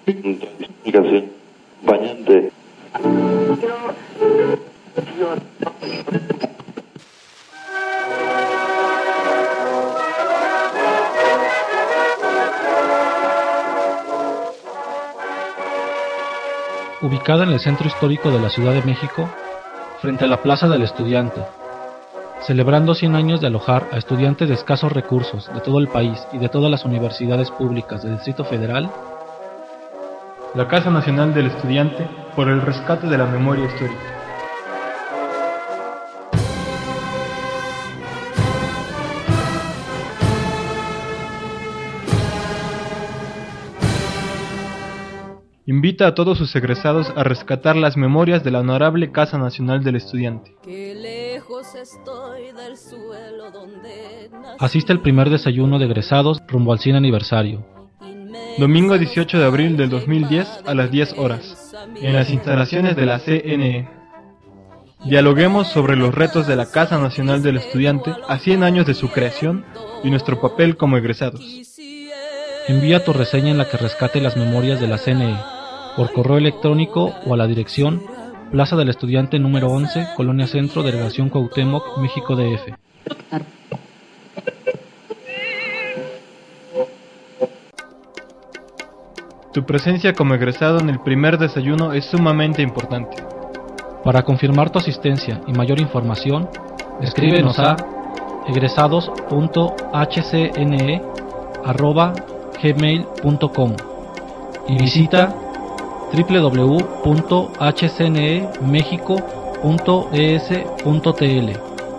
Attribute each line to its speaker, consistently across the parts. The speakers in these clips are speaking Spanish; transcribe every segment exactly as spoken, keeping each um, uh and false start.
Speaker 1: Identificación acompañante.
Speaker 2: Ubicada en el centro histórico de la Ciudad de México, frente a la Plaza del Estudiante, celebrando cien años de alojar a estudiantes de escasos recursos de todo el país y de todas las universidades públicas del Distrito Federal,
Speaker 3: la Casa Nacional del Estudiante por el rescate de la memoria histórica. Invita a todos sus egresados a rescatar las memorias de la honorable Casa Nacional del Estudiante.
Speaker 2: Asiste al primer desayuno de egresados rumbo al cien aniversario.
Speaker 3: Domingo dieciocho de abril del dos mil diez a las diez horas, en las instalaciones de la C N E. Dialoguemos sobre los retos de la Casa Nacional del Estudiante a cien años de su creación y nuestro papel como egresados.
Speaker 2: Envía tu reseña en la que rescate las memorias de la C N E, por correo electrónico o a la dirección Plaza del Estudiante número once, Colonia Centro, Delegación Cuauhtémoc, México D F.
Speaker 3: Tu presencia como egresado en el primer desayuno es sumamente importante.
Speaker 2: Para confirmar tu asistencia y mayor información, escríbenos a egresados punto h c n e arroba gmail punto com y visita doble u doble u doble u punto h c n e mexico punto e s punto t l.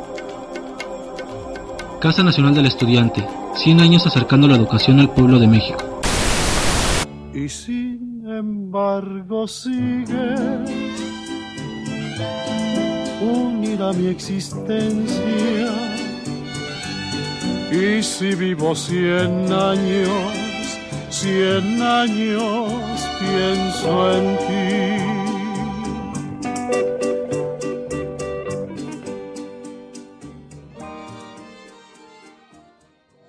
Speaker 2: Casa Nacional del Estudiante, cien años acercando la educación al pueblo de México.
Speaker 4: Y sin embargo sigue unida mi existencia. Y si vivo cien años, cien años pienso en ti.